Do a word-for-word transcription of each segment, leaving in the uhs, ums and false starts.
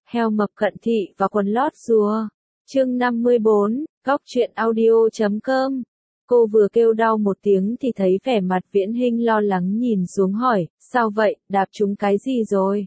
Heo mập cận thị và quần lót rùa. Chương năm mươi bốn, góc truyện audio chấm com. Cô vừa kêu đau một tiếng thì thấy vẻ mặt Viễn Hinh lo lắng nhìn xuống hỏi, sao vậy, đạp trúng cái gì rồi?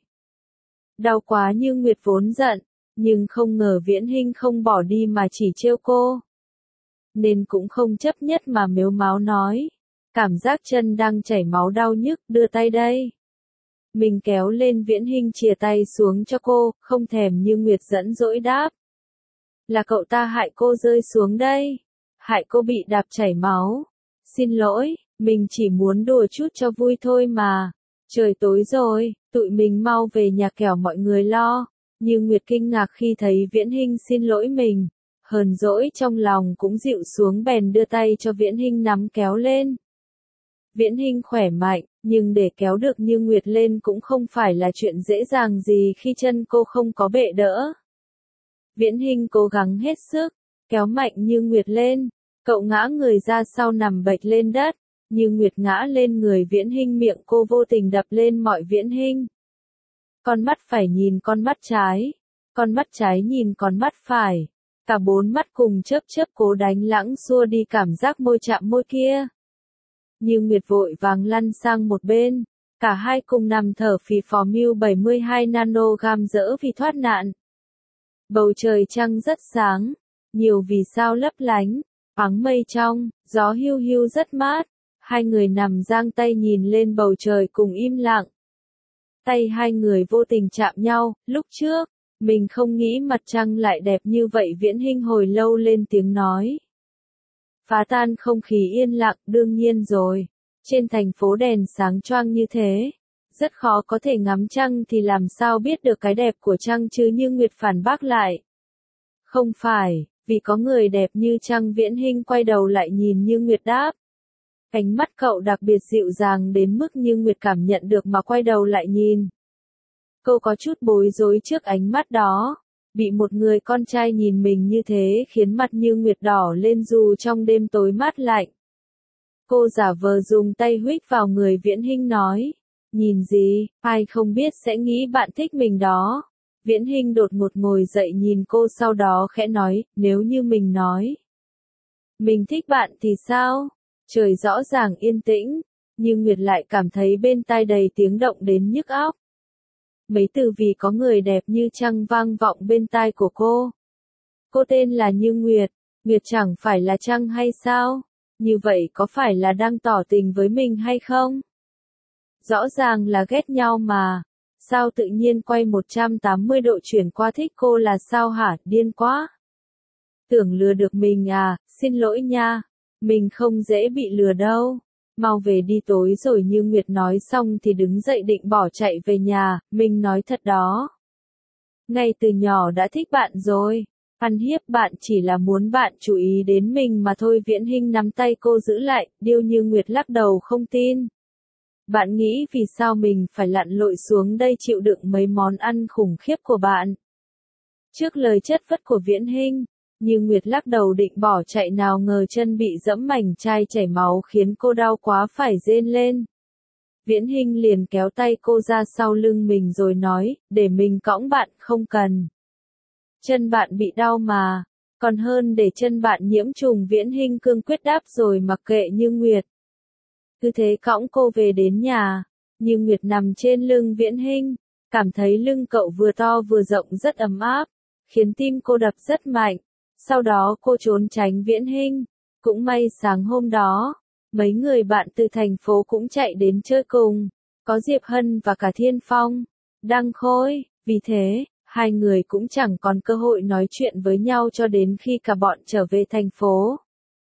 Đau quá. Như Nguyệt vốn giận, nhưng không ngờ Viễn Hinh không bỏ đi mà chỉ trêu cô. Nên cũng không chấp nhất mà mếu máo nói. Cảm giác chân đang chảy máu đau nhức, đưa tay đây. Mình kéo lên. Viễn Hinh chìa tay xuống cho cô, không thèm Như Nguyệt dẫn dỗi đáp. Là cậu ta hại cô rơi xuống đây. Hại cô bị đạp chảy máu. Xin lỗi, mình chỉ muốn đùa chút cho vui thôi mà. Trời tối rồi, tụi mình mau về nhà kẻo mọi người lo. Như Nguyệt kinh ngạc khi thấy Viễn Hinh xin lỗi mình. Hờn dỗi trong lòng cũng dịu xuống bèn đưa tay cho Viễn Hinh nắm kéo lên. Viễn Hinh khỏe mạnh, nhưng để kéo được Như Nguyệt lên cũng không phải là chuyện dễ dàng gì khi chân cô không có bệ đỡ. Viễn Hinh cố gắng hết sức, kéo mạnh Như Nguyệt lên. Cậu ngã người ra sau nằm bệt lên đất. Như Nguyệt ngã lên người Viễn Hinh, miệng cô vô tình đập lên mỏi Viễn Hinh. Con mắt phải nhìn con mắt trái, con mắt trái nhìn con mắt phải. Cả bốn mắt cùng chớp chớp cố đánh lãng xua đi cảm giác môi chạm môi kia. Như Nguyệt vội vàng lăn sang một bên. Cả hai cùng nằm thở phì phò. Miu bảy mươi hai nano gam dỡ vì thoát nạn. Bầu trời trăng rất sáng, nhiều vì sao lấp lánh, áng mây trong, gió hiu hiu rất mát. Hai người nằm giang tay nhìn lên bầu trời cùng im lặng. Tay hai người vô tình chạm nhau. Lúc trước, mình không nghĩ mặt trăng lại đẹp như vậy. Viễn Hinh hồi lâu lên tiếng nói. Phá tan không khí yên lặng. Đương nhiên rồi, trên thành phố đèn sáng choang như thế, rất khó có thể ngắm trăng thì làm sao biết được cái đẹp của trăng chứ. Như Nguyệt phản bác lại. Không phải, vì có người đẹp như trăng. Viễn Hinh quay đầu lại nhìn Như Nguyệt đáp. Ánh mắt cậu đặc biệt dịu dàng đến mức Như Nguyệt cảm nhận được mà quay đầu lại nhìn. Cô có chút bối rối trước ánh mắt đó. Bị một người con trai nhìn mình như thế khiến mặt Như Nguyệt đỏ lên dù trong đêm tối mát lạnh. Cô giả vờ dùng tay huých vào người Viễn Hinh nói. Nhìn gì, ai không biết sẽ nghĩ bạn thích mình đó. Viễn Hinh đột ngột ngồi dậy nhìn cô, sau đó khẽ nói, nếu như mình nói mình thích bạn thì sao? Trời rõ ràng yên tĩnh, nhưng Nguyệt lại cảm thấy bên tai đầy tiếng động đến nhức óc. Mấy từ vì có người đẹp như trăng vang vọng bên tai của cô. Cô tên là Như Nguyệt, Nguyệt chẳng phải là trăng hay sao? Như vậy có phải là đang tỏ tình với mình hay không? Rõ ràng là ghét nhau mà. Sao tự nhiên quay một trăm tám mươi độ chuyển qua thích cô là sao hả? Điên quá. Tưởng lừa được mình à, xin lỗi nha. Mình không dễ bị lừa đâu. Mau về đi, tối rồi. Như Nguyệt nói xong thì đứng dậy định bỏ chạy về nhà. Mình nói thật đó. Ngay từ nhỏ đã thích bạn rồi. Ăn hiếp bạn chỉ là muốn bạn chú ý đến mình mà thôi. Viễn Hinh nắm tay cô giữ lại. Điêu. Như Nguyệt lắc đầu không tin. Bạn nghĩ vì sao mình phải lặn lội xuống đây chịu đựng mấy món ăn khủng khiếp của bạn? Trước lời chất vấn của Viễn Hinh, Như Nguyệt lắc đầu định bỏ chạy, nào ngờ chân bị dẫm mảnh chai chảy máu khiến cô đau quá phải rên lên. Viễn Hinh liền kéo tay cô ra sau lưng mình rồi nói, để mình cõng bạn. Không cần. Chân bạn bị đau mà, còn hơn để chân bạn nhiễm trùng. Viễn Hinh cương quyết đáp rồi mặc kệ Như Nguyệt. Cứ thế cõng cô về đến nhà. Như Nguyệt nằm trên lưng Viễn Hinh, cảm thấy lưng cậu vừa to vừa rộng rất ấm áp, khiến tim cô đập rất mạnh. Sau đó cô trốn tránh Viễn Hinh. Cũng may sáng hôm đó, mấy người bạn từ thành phố cũng chạy đến chơi cùng. Có Diệp Hân và cả Thiên Phong, Đăng Khôi. Vì thế, hai người cũng chẳng còn cơ hội nói chuyện với nhau cho đến khi cả bọn trở về thành phố.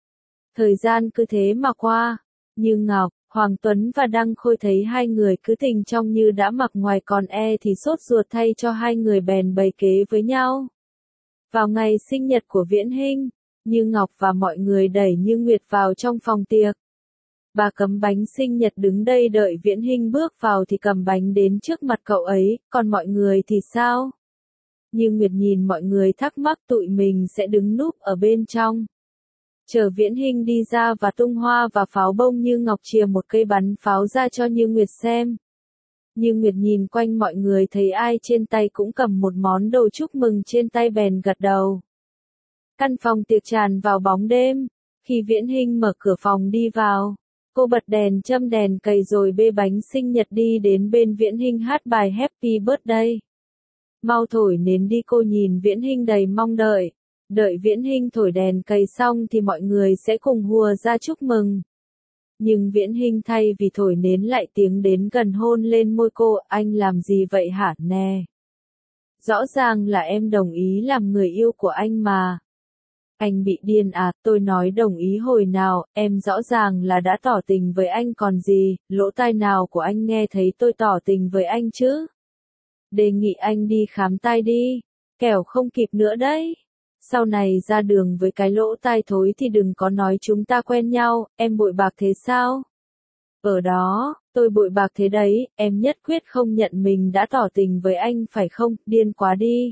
Thời gian cứ thế mà qua. Như Ngọc, Hoàng Tuấn và Đăng Khôi thấy hai người cứ tình trong như đã mặc ngoài còn e thì sốt ruột thay cho hai người bèn bày kế với nhau. Vào ngày sinh nhật của Viễn Hinh, Như Ngọc và mọi người đẩy Như Nguyệt vào trong phòng tiệc. Bà cấm bánh sinh nhật đứng đây đợi Viễn Hinh bước vào thì cầm bánh đến trước mặt cậu ấy, còn mọi người thì sao? Như Nguyệt nhìn mọi người thắc mắc, tụi mình sẽ đứng núp ở bên trong. Chờ Viễn Hinh đi ra và tung hoa và pháo bông. Như Ngọc chìa một cây bắn pháo ra cho Như Nguyệt xem. Như Nguyệt nhìn quanh mọi người thấy ai trên tay cũng cầm một món đồ chúc mừng trên tay bèn gật đầu. Căn phòng tiệc tràn vào bóng đêm. Khi Viễn Hinh mở cửa phòng đi vào, cô bật đèn châm đèn cầy rồi bê bánh sinh nhật đi đến bên Viễn Hinh hát bài Happy Birthday. Mau thổi nến đi, cô nhìn Viễn Hinh đầy mong đợi. Đợi Viễn Hinh thổi đèn cầy xong thì mọi người sẽ cùng hùa ra chúc mừng. Nhưng Viễn Hinh thay vì thổi nến lại tiến đến gần hôn lên môi cô. Anh làm gì vậy hả nè? Rõ ràng là em đồng ý làm người yêu của anh mà. Anh bị điên à, tôi nói đồng ý hồi nào, em rõ ràng là đã tỏ tình với anh còn gì, lỗ tai nào của anh nghe thấy tôi tỏ tình với anh chứ? Đề nghị anh đi khám tai đi, kẻo không kịp nữa đấy. Sau này ra đường với cái lỗ tai thối thì đừng có nói chúng ta quen nhau, em bội bạc thế sao? Ở đó, tôi bội bạc thế đấy, em nhất quyết không nhận mình đã tỏ tình với anh phải không, điên quá đi.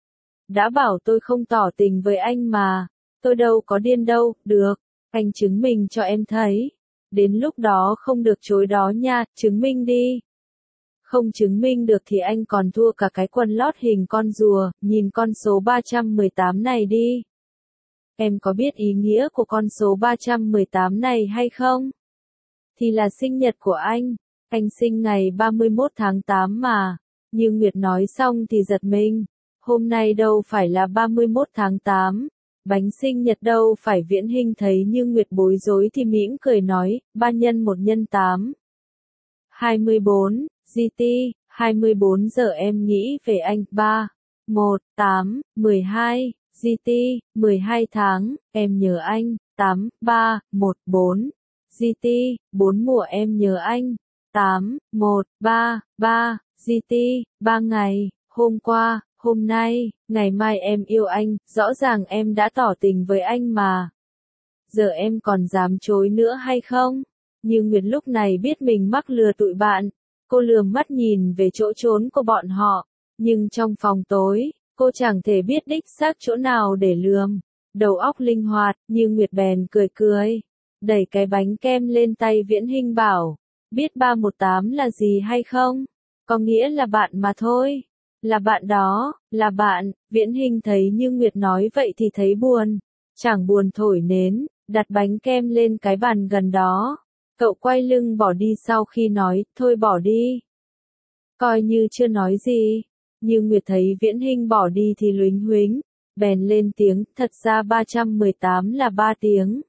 Đã bảo tôi không tỏ tình với anh mà, tôi đâu có điên đâu, được, anh chứng minh cho em thấy. Đến lúc đó không được chối đó nha, chứng minh đi. Không chứng minh được thì anh còn thua cả cái quần lót hình con rùa, nhìn con số ba trăm mười tám này đi. Em có biết ý nghĩa của con số ba trăm mười tám này hay không? Thì là sinh nhật của anh, anh sinh ngày ba mươi mốt tháng tám mà. Như Nguyệt nói xong thì giật mình. Hôm nay đâu phải là ba mươi mốt tháng tám, bánh sinh nhật đâu phải. Viễn Hinh thấy Như Nguyệt bối rối thì mỉm cười nói, ba nhân một nhân tám. hai mươi bốn, giê tê, hai mươi bốn giờ em nghĩ về anh, ba, một, tám, mười hai, giê tê, mười hai tháng, em nhớ anh, tám, ba, một, bốn, giê tê, bốn mùa em nhớ anh, tám, một, ba, ba, giê tê, ba ngày, hôm qua, hôm nay, ngày mai em yêu anh, rõ ràng em đã tỏ tình với anh mà. Giờ em còn dám chối nữa hay không? Như Nguyệt lúc này biết mình mắc lừa tụi bạn, cô lườm mắt nhìn về chỗ trốn của bọn họ, nhưng trong phòng tối, cô chẳng thể biết đích xác chỗ nào để lườm. Đầu óc linh hoạt, Như Nguyệt bèn cười cười, đẩy cái bánh kem lên tay Viễn Hinh bảo, biết ba một tám là gì hay không? Có nghĩa là bạn mà thôi. Là bạn đó, là bạn. Viễn Hinh thấy Như Nguyệt nói vậy thì thấy buồn. Chẳng buồn thổi nến, đặt bánh kem lên cái bàn gần đó. Cậu quay lưng bỏ đi sau khi nói, thôi bỏ đi. Coi như chưa nói gì. Như Nguyệt thấy Viễn Hinh bỏ đi thì lúnh huính, bèn lên tiếng, thật ra ba trăm mười tám là ba tiếng.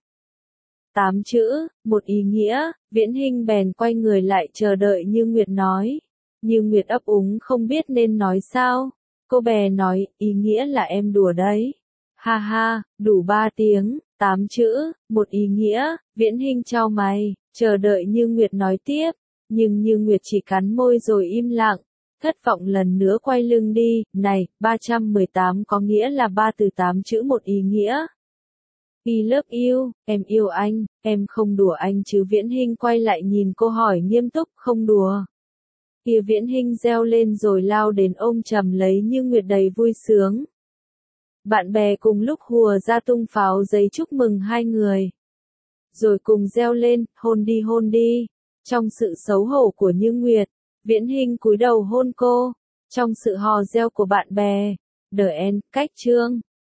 tám chữ, một ý nghĩa. Viễn Hinh bèn quay người lại chờ đợi Như Nguyệt nói. Như Nguyệt ấp úng không biết nên nói sao. Cô bè nói, ý nghĩa là em đùa đấy. Ha ha, đủ ba tiếng, tám chữ, một ý nghĩa. Viễn Hinh chau mày, chờ đợi Như Nguyệt nói tiếp. Nhưng Như Nguyệt chỉ cắn môi rồi im lặng. Thất vọng lần nữa quay lưng đi. Này, ba trăm mười tám có nghĩa là ba từ tám chữ một ý nghĩa. I love you, em yêu anh, em không đùa anh chứ. Viễn Hinh quay lại nhìn cô hỏi nghiêm túc, không đùa. Kia Viễn Hinh reo lên rồi lao đến ôm chầm lấy Như Nguyệt đầy vui sướng. Bạn bè cùng lúc hùa ra tung pháo giấy chúc mừng hai người. Rồi cùng reo lên, hôn đi hôn đi. Trong sự xấu hổ của Như Nguyệt, Viễn Hinh cúi đầu hôn cô. Trong sự hò reo của bạn bè, The End, cách chương.